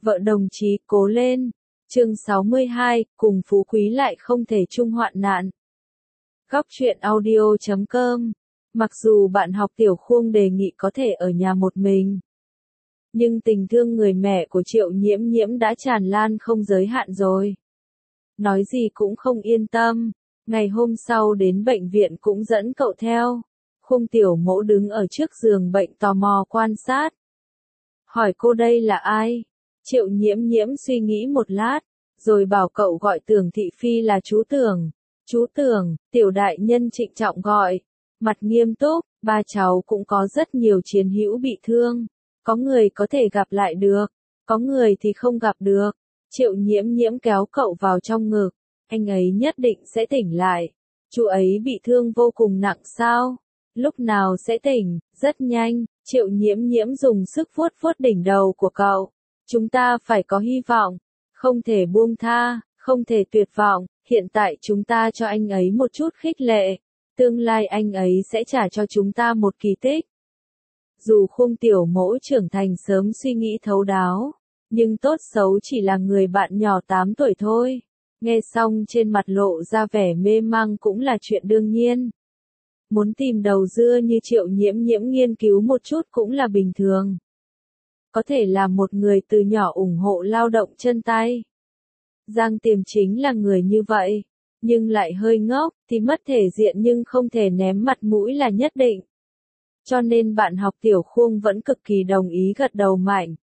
Vợ đồng chí cố lên. Chương 62, cùng phú quý lại không thể chung hoạn nạn. Góc truyện audio.com. Mặc dù bạn học tiểu Khuông đề nghị có thể ở nhà một mình, nhưng tình thương người mẹ của Triệu Nhiễm Nhiễm đã tràn lan không giới hạn rồi. Nói gì cũng không yên tâm, ngày hôm sau đến bệnh viện cũng dẫn cậu theo. Khuông tiểu mẫu đứng ở trước giường bệnh tò mò quan sát. Hỏi cô đây là ai? Triệu Nhiễm Nhiễm suy nghĩ một lát, rồi bảo cậu gọi Tưởng thị phi là chú Tưởng. Chú Tưởng, tiểu đại nhân trịnh trọng gọi. Mặt nghiêm túc, ba cháu cũng có rất nhiều chiến hữu bị thương. Có người có thể gặp lại được, có người thì không gặp được. Triệu Nhiễm Nhiễm kéo cậu vào trong ngực. Anh ấy nhất định sẽ tỉnh lại. Chú ấy bị thương vô cùng nặng sao? Lúc nào sẽ tỉnh? Rất nhanh. Triệu Nhiễm Nhiễm dùng sức vuốt vuốt đỉnh đầu của cậu. Chúng ta phải có hy vọng. Không thể buông tha, không thể tuyệt vọng. Hiện tại chúng ta cho anh ấy một chút khích lệ. Tương lai anh ấy sẽ trả cho chúng ta một kỳ tích. Dù Khuông tiểu mẫu trưởng thành sớm suy nghĩ thấu đáo, nhưng tốt xấu chỉ là người bạn nhỏ 8 tuổi thôi. Nghe xong trên mặt lộ ra vẻ mê mang cũng là chuyện đương nhiên. Muốn tìm đầu dưa như Triệu Nhiễm Nhiễm nghiên cứu một chút cũng là bình thường. Có thể là một người từ nhỏ ủng hộ lao động chân tay. Giang Tiềm chính là người như vậy, nhưng lại hơi ngốc, thì mất thể diện nhưng không thể ném mặt mũi là nhất định. Cho nên bạn học tiểu Khuông vẫn cực kỳ đồng ý gật đầu mạnh.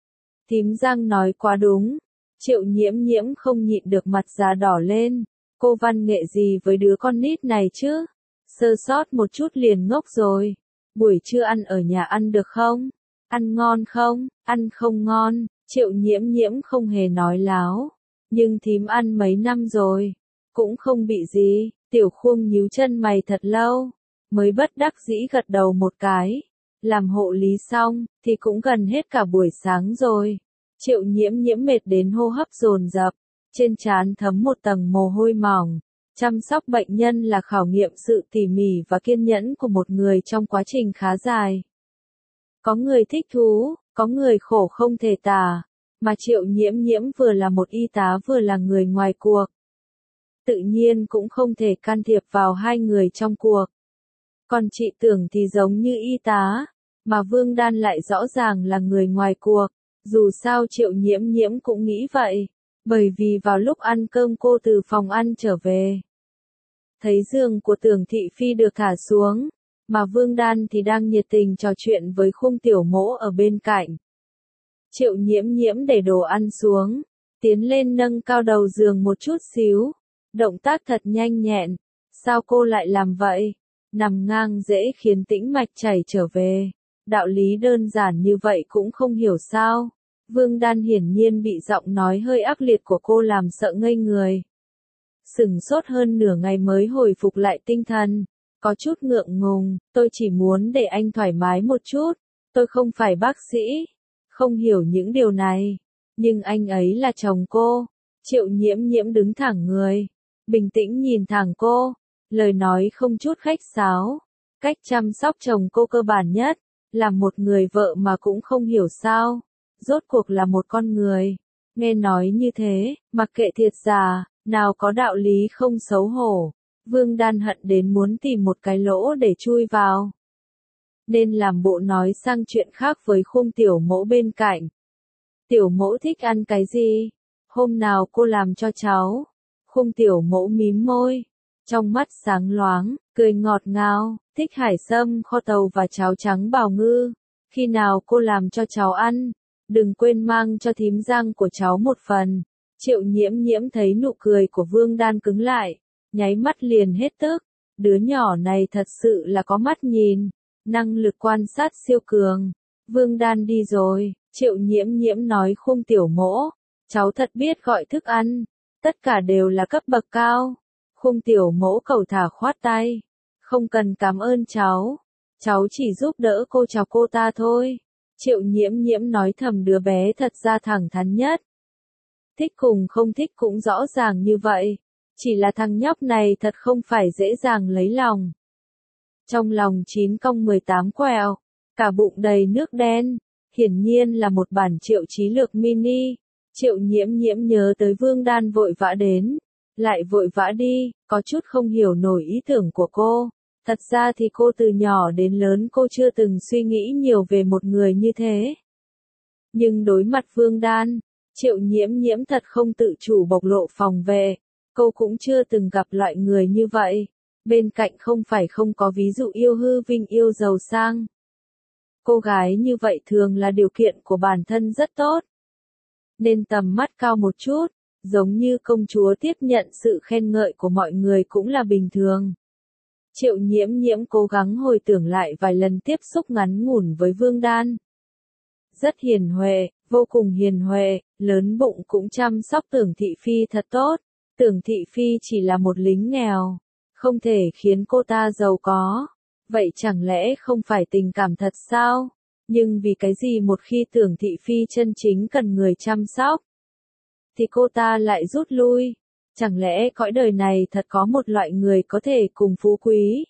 Thím Giang nói quá đúng. Triệu Nhiễm Nhiễm không nhịn được mặt già đỏ lên. Cô văn nghệ gì với đứa con nít này chứ? Sơ sót một chút liền ngốc rồi. Buổi trưa ăn ở nhà ăn được không? Ăn ngon không? Ăn không ngon. Triệu Nhiễm Nhiễm không hề nói láo. Nhưng thím ăn mấy năm rồi. Cũng không bị gì. Tiểu Khuông nhíu chân mày thật lâu. Mới bất đắc dĩ gật đầu một cái. Làm hộ lý xong, thì cũng gần hết cả buổi sáng rồi. Triệu Nhiễm Nhiễm mệt đến hô hấp dồn dập. Trên trán thấm một tầng mồ hôi mỏng. Chăm sóc bệnh nhân là khảo nghiệm sự tỉ mỉ và kiên nhẫn của một người trong quá trình khá dài. Có người thích thú, có người khổ không thể tả. Mà Triệu Nhiễm Nhiễm vừa là một y tá vừa là người ngoài cuộc. Tự nhiên cũng không thể can thiệp vào hai người trong cuộc. Còn chị Tưởng thì giống như y tá, mà Vương Đan lại rõ ràng là người ngoài cuộc. Dù sao Triệu Nhiễm Nhiễm cũng nghĩ vậy, bởi vì vào lúc ăn cơm cô từ phòng ăn trở về. Thấy giường của Tưởng thị phi được thả xuống, mà Vương Đan thì đang nhiệt tình trò chuyện với Khuông tiểu mẫu ở bên cạnh. Triệu Nhiễm Nhiễm để đồ ăn xuống, tiến lên nâng cao đầu giường một chút xíu. Động tác thật nhanh nhẹn. Sao cô lại làm vậy? Nằm ngang dễ khiến tĩnh mạch chảy trở về. Đạo lý đơn giản như vậy cũng không hiểu sao. Vương Đan hiển nhiên bị giọng nói hơi ác liệt của cô làm sợ ngây người. Sửng sốt hơn nửa ngày mới hồi phục lại tinh thần. Có chút ngượng ngùng, tôi chỉ muốn để anh thoải mái một chút. Tôi không phải bác sĩ, không hiểu những điều này. Nhưng anh ấy là chồng cô. Triệu Nhiễm Nhiễm đứng thẳng người, bình tĩnh nhìn thẳng cô. Lời nói không chút khách sáo. Cách chăm sóc chồng cô cơ bản nhất, làm một người vợ mà cũng không hiểu sao. Rốt cuộc là một con người. Nghe nói như thế, mặc kệ thiệt giả, nào có đạo lý không xấu hổ. Vương Đan hận đến muốn tìm một cái lỗ để chui vào. Nên làm bộ nói sang chuyện khác với Khuông tiểu mẫu bên cạnh. Tiểu mẫu thích ăn cái gì? Hôm nào cô làm cho cháu. Khuông tiểu mẫu mím môi. Trong mắt sáng loáng, cười ngọt ngào, thích hải sâm kho tàu và cháo trắng bào ngư. Khi nào cô làm cho cháu ăn, đừng quên mang cho thím Giang của cháu một phần. Triệu Nhiễm Nhiễm thấy nụ cười của Vương Đan cứng lại, nháy mắt liền hết tức. Đứa nhỏ này thật sự là có mắt nhìn, năng lực quan sát siêu cường. Vương Đan đi rồi, Triệu Nhiễm Nhiễm nói Khuông tiểu mẫu, cháu thật biết gọi thức ăn, tất cả đều là cấp bậc cao. Khuông tiểu mẫu cẩu thả khoát tay. Không cần cảm ơn cháu. Cháu chỉ giúp đỡ cô chào cô ta thôi. Triệu Nhiễm Nhiễm nói thầm đứa bé thật ra thẳng thắn nhất. Thích cùng không thích cũng rõ ràng như vậy. Chỉ là thằng nhóc này thật không phải dễ dàng lấy lòng. Trong lòng 9 cong 18 quẹo. Cả bụng đầy nước đen. hiển nhiên là một bản Triệu Chí Lược mini. Triệu Nhiễm Nhiễm nhớ tới Vương Đan vội vã đến, lại vội vã đi, có chút không hiểu nổi ý tưởng của cô. Thật ra thì cô từ nhỏ đến lớn cô chưa từng suy nghĩ nhiều về một người như thế. Nhưng đối mặt Vương Đan, Triệu Nhiễm Nhiễm thật không tự chủ bộc lộ phòng về. Cô cũng chưa từng gặp loại người như vậy. Bên cạnh không phải không có ví dụ yêu hư vinh yêu giàu sang. Cô gái như vậy thường là điều kiện của bản thân rất tốt. Nên tầm mắt cao một chút, giống như công chúa tiếp nhận sự khen ngợi của mọi người cũng là bình thường. Triệu Nhiễm Nhiễm cố gắng hồi tưởng lại vài lần tiếp xúc ngắn ngủn với Vương Đan. Rất hiền huệ, vô cùng hiền huệ, lớn bụng cũng chăm sóc Tưởng Thị Phi thật tốt. Tưởng Thị Phi chỉ là một lính nghèo, không thể khiến cô ta giàu có. Vậy chẳng lẽ không phải tình cảm thật sao? Nhưng vì cái gì một khi Tưởng Thị Phi chân chính cần người chăm sóc, thì cô ta lại rút lui? Chẳng lẽ cõi đời này thật có một loại người có thể cùng phú quý,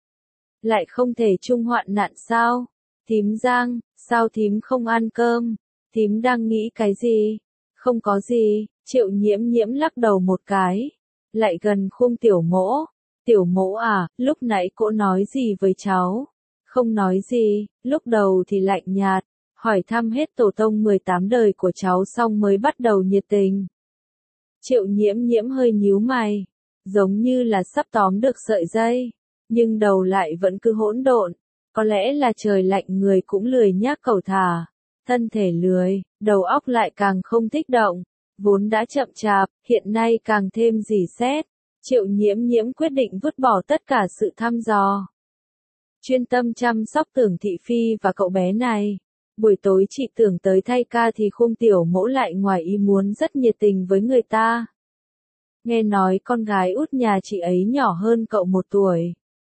lại không thể chung hoạn nạn sao? Thím Giang, sao thím không ăn cơm? Thím đang nghĩ cái gì? Không có gì, Triệu Nhiễm Nhiễm lắc đầu một cái, lại gần khung Tiểu Mỗ. Tiểu Mỗ à, lúc nãy cô nói gì với cháu? Không nói gì, lúc đầu thì lạnh nhạt, hỏi thăm hết tổ tông 18 đời của cháu xong mới bắt đầu nhiệt tình. Triệu Nhiễm Nhiễm hơi nhíu mày, giống như là sắp tóm được sợi dây, nhưng đầu lại vẫn cứ hỗn độn. Có lẽ là trời lạnh người cũng lười nhác cẩu thả, thân thể lười, đầu óc lại càng không thích động, vốn đã chậm chạp, hiện nay càng thêm rỉ sét. Triệu Nhiễm Nhiễm quyết định vứt bỏ tất cả sự thăm dò, chuyên tâm chăm sóc Tưởng Thị Phi và cậu bé này. Buổi tối chị Tưởng tới thay ca thì khung Tiểu Mỗ lại ngoài ý muốn rất nhiệt tình với người ta. Nghe nói con gái út nhà chị ấy nhỏ hơn cậu 1 tuổi.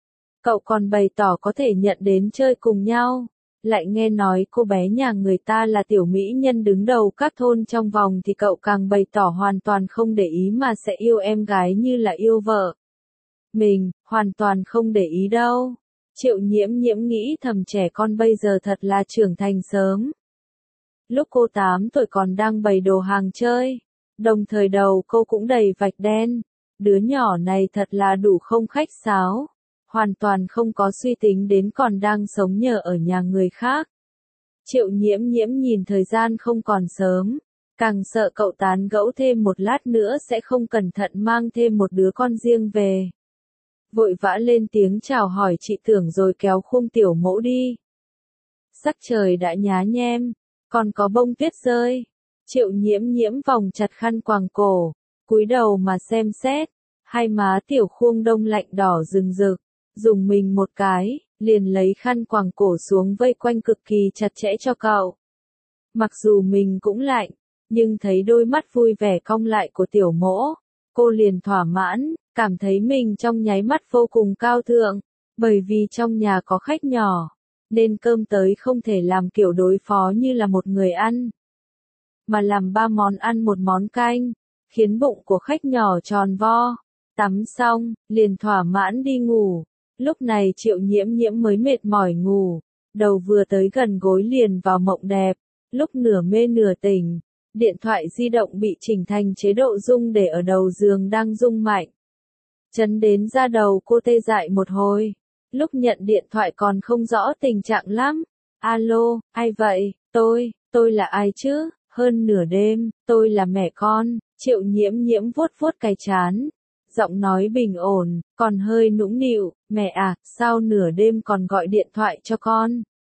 Cậu còn bày tỏ có thể nhận đến chơi cùng nhau. Lại nghe nói cô bé nhà người ta là tiểu mỹ nhân đứng đầu các thôn trong vòng thì cậu càng bày tỏ hoàn toàn không để ý mà sẽ yêu em gái như là yêu vợ. Mình, hoàn toàn không để ý đâu. Triệu Nhiễm Nhiễm nghĩ thầm trẻ con bây giờ thật là trưởng thành sớm. Lúc cô 8 tuổi còn đang bày đồ hàng chơi, đồng thời đầu cô cũng đầy vạch đen. Đứa nhỏ này thật là đủ không khách sáo, hoàn toàn không có suy tính đến còn đang sống nhờ ở nhà người khác. Triệu Nhiễm Nhiễm nhìn thời gian không còn sớm, càng sợ cậu tán gẫu thêm một lát nữa sẽ không cẩn thận mang thêm một đứa con riêng về. Vội vã lên tiếng chào hỏi chị Tưởng rồi kéo khung Tiểu Mỗ đi. Sắc trời đã nhá nhem, còn có bông tuyết rơi. Triệu Nhiễm Nhiễm vòng chặt khăn quàng cổ, cúi đầu mà xem xét, hai má Tiểu Khung đông lạnh đỏ rừng rực, dùng mình một cái, liền lấy khăn quàng cổ xuống vây quanh cực kỳ chặt chẽ cho cậu. Mặc dù mình cũng lạnh, nhưng thấy đôi mắt vui vẻ cong lại của Tiểu Mỗ, cô liền thỏa mãn, cảm thấy mình trong nháy mắt vô cùng cao thượng, bởi vì trong nhà có khách nhỏ, nên cơm tới không thể làm kiểu đối phó như là một người ăn, mà làm 3 món ăn 1 món canh, khiến bụng của khách nhỏ tròn vo. Tắm xong, liền thỏa mãn đi ngủ. Lúc này Triệu Nhiễm Nhiễm mới mệt mỏi ngủ, đầu vừa tới gần gối liền vào mộng đẹp. Lúc nửa mê nửa tỉnh, điện thoại di động bị chỉnh thành chế độ rung để ở đầu giường đang rung mạnh. Chấn đến da đầu cô tê dại một hồi. Lúc nhận điện thoại còn không rõ tình trạng lắm. Alo, ai vậy? Tôi là ai chứ? Hơn nửa đêm, tôi là mẹ con. Triệu Nhiễm Nhiễm vuốt vuốt cái trán, giọng nói bình ổn, còn hơi nũng nịu. Mẹ à, sao nửa đêm còn gọi điện thoại cho con?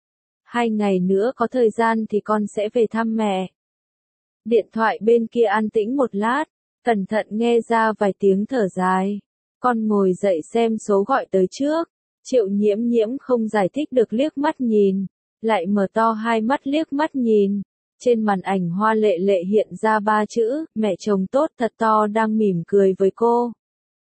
2 ngày nữa có thời gian thì con sẽ về thăm mẹ. Điện thoại bên kia an tĩnh một lát, cẩn thận nghe ra vài tiếng thở dài. Con ngồi dậy xem số gọi tới trước. Triệu Nhiễm Nhiễm không giải thích được liếc mắt nhìn, lại mở to hai mắt liếc mắt nhìn. Trên màn ảnh hoa lệ lệ hiện ra 3 chữ, mẹ chồng tốt thật to đang mỉm cười với cô.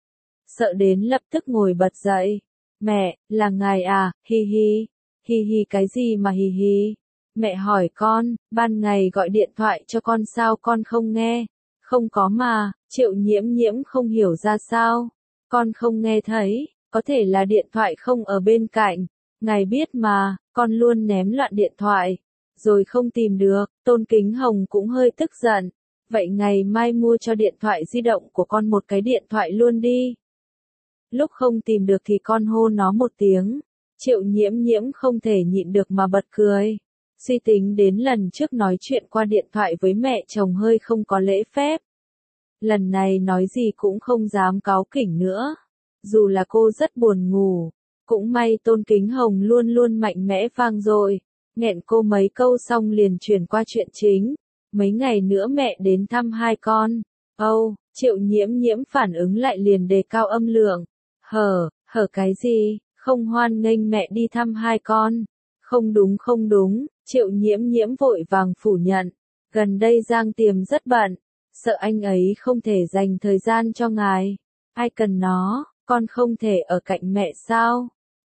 Sợ đến lập tức ngồi bật dậy. Mẹ, là ngài à, hi hi. Hi hi cái gì mà hi hi? Mẹ hỏi con, ban ngày gọi điện thoại cho con sao con không nghe? Không có mà. Triệu Nhiễm Nhiễm không hiểu ra sao. Con không nghe thấy, có thể là điện thoại không ở bên cạnh. Ngài biết mà, con luôn ném loạn điện thoại. rồi không tìm được, Tôn Kính Hồng cũng hơi tức giận. Vậy ngày mai mua cho điện thoại di động của con một cái điện thoại luôn đi. Lúc không tìm được thì con hô nó một tiếng. Triệu Nhiễm Nhiễm không thể nhịn được mà bật cười. Suy tính đến lần trước nói chuyện qua điện thoại với mẹ chồng hơi không có lễ phép. Lần này nói gì cũng không dám cáu kỉnh nữa. Dù là cô rất buồn ngủ. Cũng may Tôn Kính Hồng luôn luôn mạnh mẽ vang dội. Nghẹn cô mấy câu xong liền chuyển qua chuyện chính. Mấy ngày nữa mẹ đến thăm hai con. Triệu Nhiễm Nhiễm phản ứng lại liền đề cao âm lượng. Hở cái gì, không hoan nghênh mẹ đi thăm hai con. Không đúng, Triệu Nhiễm Nhiễm vội vàng phủ nhận. Gần đây Giang Tiềm rất bận, sợ anh ấy không thể dành thời gian cho ngài. Ai cần nó, con không thể ở cạnh mẹ sao?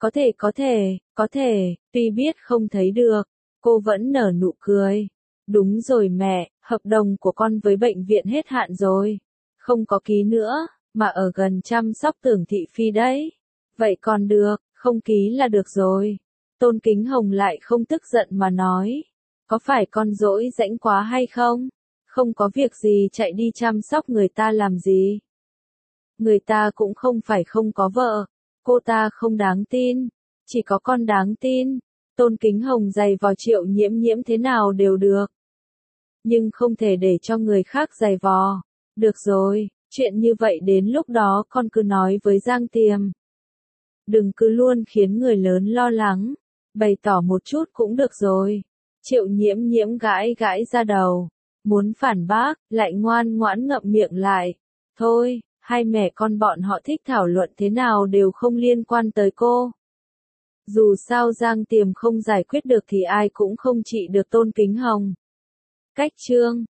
Có thể, tuy biết không thấy được, cô vẫn nở nụ cười. Đúng rồi mẹ, hợp đồng của con với bệnh viện hết hạn rồi. Không có ký nữa, mà ở gần chăm sóc Tưởng Thị Phi đấy. Vậy còn được, không ký là được rồi. Tôn Kính Hồng lại không tức giận mà nói. Có phải con dỗi rãnh quá hay không? Không có việc gì chạy đi chăm sóc người ta làm gì? Người ta cũng không phải không có vợ. Cô ta không đáng tin. Chỉ có con đáng tin. Tôn Kính Hồng giày vò Triệu Nhiễm Nhiễm thế nào đều được. Nhưng không thể để cho người khác giày vò. Được rồi, chuyện như vậy đến lúc đó con cứ nói với Giang Tiềm. Đừng cứ luôn khiến người lớn lo lắng. Bày tỏ một chút cũng được rồi. Triệu Nhiễm Nhiễm gãi ra đầu. Muốn phản bác, lại ngoan ngoãn ngậm miệng lại. Thôi, hai mẹ con bọn họ thích thảo luận thế nào đều không liên quan tới cô. Dù sao Giang Tiềm không giải quyết được thì ai cũng không trị được Tôn Kính Hồng. Cách chương